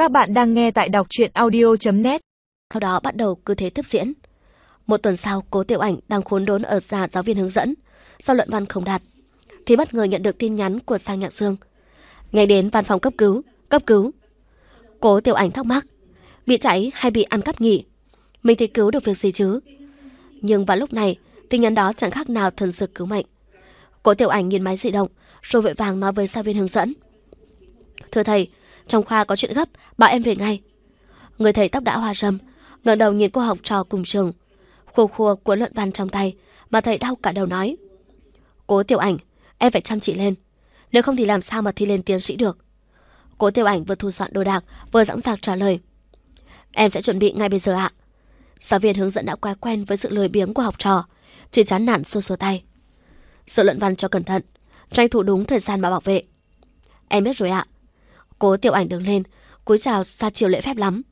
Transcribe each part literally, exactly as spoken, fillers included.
Các bạn đang nghe tại đọc truyện audio chấm net. Sau đó bắt đầu cứ thế tiếp diễn. Một tuần sau, Cố Tiểu Ảnh đang khốn đốn ở nhà giáo viên hướng dẫn, sau luận văn không đạt, thì bất ngờ nhận được tin nhắn của Sang Nhạc Sương. Ngay đến văn phòng cấp cứu, cấp cứu. Cố Tiểu Ảnh thắc mắc, bị cháy hay bị ăn cắp nhỉ? Mình thì cứu được việc gì chứ? Nhưng vào lúc này, tin nhắn đó chẳng khác nào thần dược cứu mệnh. Cố Tiểu Ảnh nhìn máy di động, rồi vội vàng nói với giáo viên hướng dẫn. Thưa thầy, trong khoa có chuyện gấp, bảo em về ngay. Người thầy tóc đã hoa râm, ngẩng đầu nhìn cô học trò cùng trường, khua khua cuốn luận văn trong tay, mà thầy đau cả đầu nói. Cố Tiểu Ảnh, em phải chăm chỉ lên, nếu không thì làm sao mà thi lên tiến sĩ được. Cố Tiểu Ảnh vừa thu dọn đồ đạc, vừa dõng dạc trả lời. Em sẽ chuẩn bị ngay bây giờ ạ. Giáo viên hướng dẫn đã quá quen với sự lười biếng của học trò, chỉ chán nản xua xua tay. Sửa luận văn cho cẩn thận, tranh thủ đúng thời gian mà bảo vệ. Em biết rồi ạ. Cố Tiểu Ảnh đứng lên, cúi chào ra chiều lễ phép lắm.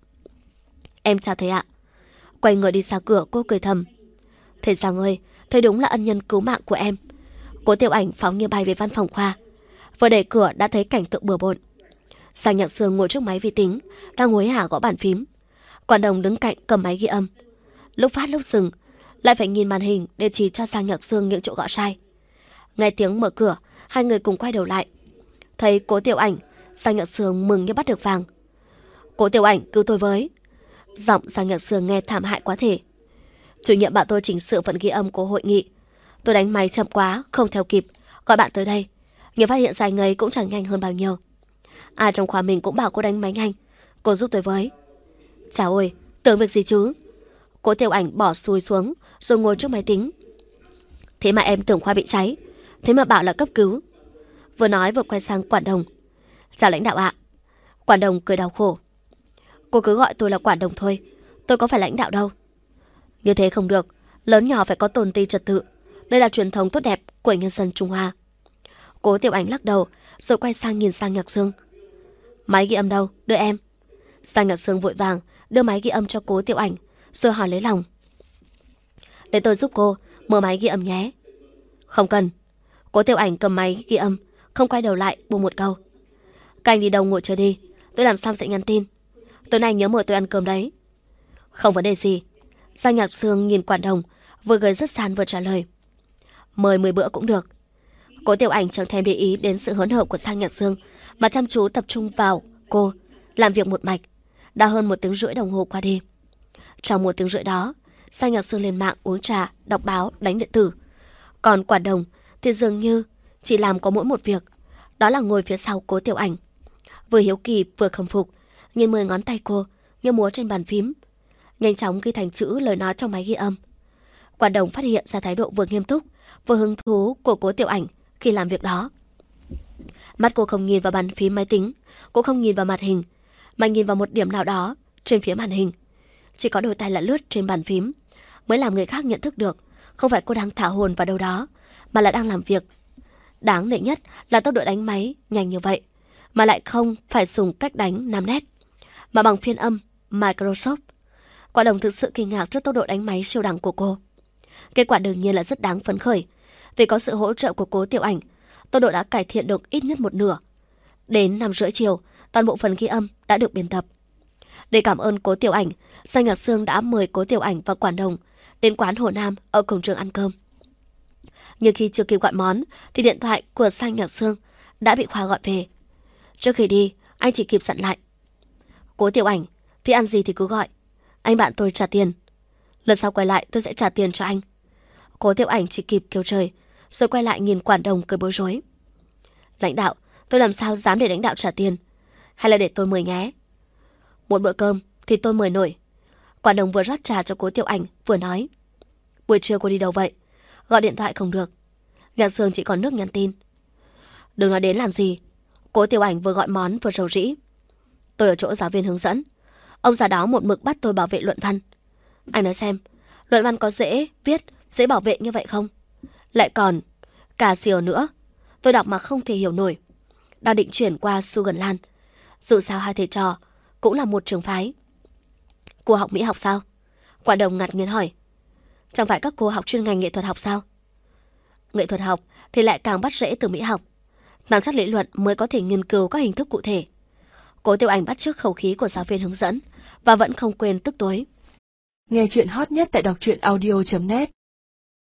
Em chào thầy ạ. Quay người đi ra cửa, cô cười thầm. Thầy Giang ơi, thầy đúng là ân nhân cứu mạng của em. Cố Tiểu Ảnh phóng như bay về văn phòng khoa. Vừa đẩy cửa đã thấy cảnh tượng bừa bộn. Sang Nhạc Sương ngồi trước máy vi tính, đang hối hả gõ bàn phím. Quản đồng đứng cạnh cầm máy ghi âm. Lúc phát lúc dừng, lại phải nhìn màn hình để chỉ cho Sang Nhạc Sương những chỗ gõ sai. Nghe tiếng mở cửa, hai người cùng quay đầu lại. Thấy Cố Tiểu Ảnh, Sang Nhạc Sương mừng như bắt được vàng. Cố Tiểu Ảnh, cứu tôi với. Giọng Sang Nhạc Sương nghe thảm hại quá thể. Chủ nhiệm bảo tôi chỉnh sửa phần ghi âm của hội nghị. Tôi đánh máy chậm quá, không theo kịp, gọi bạn tới đây. Nhưng phát hiện ra anh ấy cũng chẳng nhanh hơn bao nhiêu. Ai trong khoa mình cũng bảo cô đánh máy nhanh. Cô giúp tôi với. Chào ơi, tưởng việc gì chứ? Cố Tiểu Ảnh bỏ xùi xuống, rồi ngồi trước máy tính. Thế mà em tưởng khoa bị cháy, thế mà bảo là cấp cứu. Vừa nói vừa quay sang Quản đồng. Chào lãnh đạo ạ. Quản đồng cười đau khổ. Cô cứ gọi tôi là Quản đồng thôi, tôi có phải lãnh đạo đâu. Như thế không được, lớn nhỏ phải có tôn ti trật tự. Đây là truyền thống tốt đẹp của nhân dân Trung Hoa. Cố Tiểu Ảnh lắc đầu, rồi quay sang nhìn Sang Nhạc Sương. Máy ghi âm đâu, đưa em. Sang Nhạc Sương vội vàng đưa máy ghi âm cho Cố Tiểu Ảnh, rồi hỏi lấy lòng. Để tôi giúp cô mở máy ghi âm nhé. Không cần. Cố Tiểu Ảnh cầm máy ghi âm, không quay đầu lại, buông một câu. Các anh đi đâu ngồi chờ đi, tôi làm xong sẽ nhắn tin. Tối nay nhớ mời tôi ăn cơm đấy. Không vấn đề gì. Sang Nhạc Sương nhìn Quản đồng, vừa cười rất san vừa trả lời. Mời mười bữa cũng được. Cố Tiểu Ảnh chẳng thèm để ý đến sự hớn hở của Sang Nhạc Sương, mà chăm chú tập trung vào cô, làm việc một mạch. Đã hơn một tiếng rưỡi đồng hồ qua đi. Trong một tiếng rưỡi đó, Sang Nhạc Sương lên mạng uống trà, đọc báo, đánh điện tử. Còn Quản đồng thì dường như chỉ làm có mỗi một việc, đó là ngồi phía sau Cố Tiểu Ảnh. Vừa hiếu kỳ vừa khâm phục, nhìn mười ngón tay cô như múa trên bàn phím, nhanh chóng ghi thành chữ lời nói trong máy ghi âm. Quản đồng phát hiện ra thái độ vừa nghiêm túc vừa hứng thú của Cố Tiểu Ảnh khi làm việc đó. Mắt cô không nhìn vào bàn phím máy tính, cũng không nhìn vào màn hình, mà nhìn vào một điểm nào đó trên phía màn hình. Chỉ có đôi tay lạ lướt trên bàn phím mới làm người khác nhận thức được không phải cô đang thả hồn vào đâu đó, mà là đang làm việc. Đáng nể nhất là tốc độ đánh máy nhanh như vậy, mà lại không phải dùng cách đánh năm nét, mà bằng phiên âm Microsoft. Quản đồng thực sự kinh ngạc trước tốc độ đánh máy siêu đẳng của cô. Kết quả đương nhiên là rất đáng phấn khởi, vì có sự hỗ trợ của Cố Tiểu Ảnh, tốc độ đã cải thiện được ít nhất một nửa. Đến năm rưỡi chiều, toàn bộ phần ghi âm đã được biên tập. Để cảm ơn Cố Tiểu Ảnh, Sang Nhạc Sương đã mời Cố Tiểu Ảnh và Quản đồng đến quán Hồ Nam ở cổng trường ăn cơm. Nhưng khi chưa kịp gọi món thì điện thoại của Sang Nhạc Sương đã bị Khoa gọi về. Trước khi đi, anh chỉ kịp dặn lại. Cố Tiểu Ảnh, thì ăn gì thì cứ gọi, anh bạn tôi trả tiền. Lần sau quay lại tôi sẽ trả tiền cho anh. Cố Tiểu Ảnh chỉ kịp kêu trời, rồi quay lại nhìn Quản đồng cười bối rối. Lãnh đạo, tôi làm sao dám để lãnh đạo trả tiền? Hay là để tôi mời nhé? Một bữa cơm thì tôi mời nổi. Quản đồng vừa rót trà cho Cố Tiểu Ảnh vừa nói. Buổi trưa cô đi đâu vậy? Gọi điện thoại không được. Nhạc Sương chỉ còn nước nhắn tin. Đừng nói đến làm gì. Cố Tiểu Ảnh vừa gọi món vừa rầu rĩ. Tôi ở chỗ giáo viên hướng dẫn. Ông già đó một mực bắt tôi bảo vệ luận văn. Anh nói xem, luận văn có dễ viết, dễ bảo vệ như vậy không? Lại còn cả siêu nữa. Tôi đọc mà không thể hiểu nổi. Đang định chuyển qua Sugar Land. Dù sao hai thầy trò cũng là một trường phái. Cô học mỹ học sao? Quản đồng ngạc nhiên hỏi. Chẳng phải các cô học chuyên ngành nghệ thuật học sao? Nghệ thuật học thì lại càng bắt rễ từ mỹ học. Nắm chắc lý luận mới có thể nghiên cứu các hình thức cụ thể. Cố Tiểu Ảnh bắt chước khẩu khí của giáo viên hướng dẫn và vẫn không quên tức tối. Nghe chuyện hot nhất tại đọc truyện audio chấm net.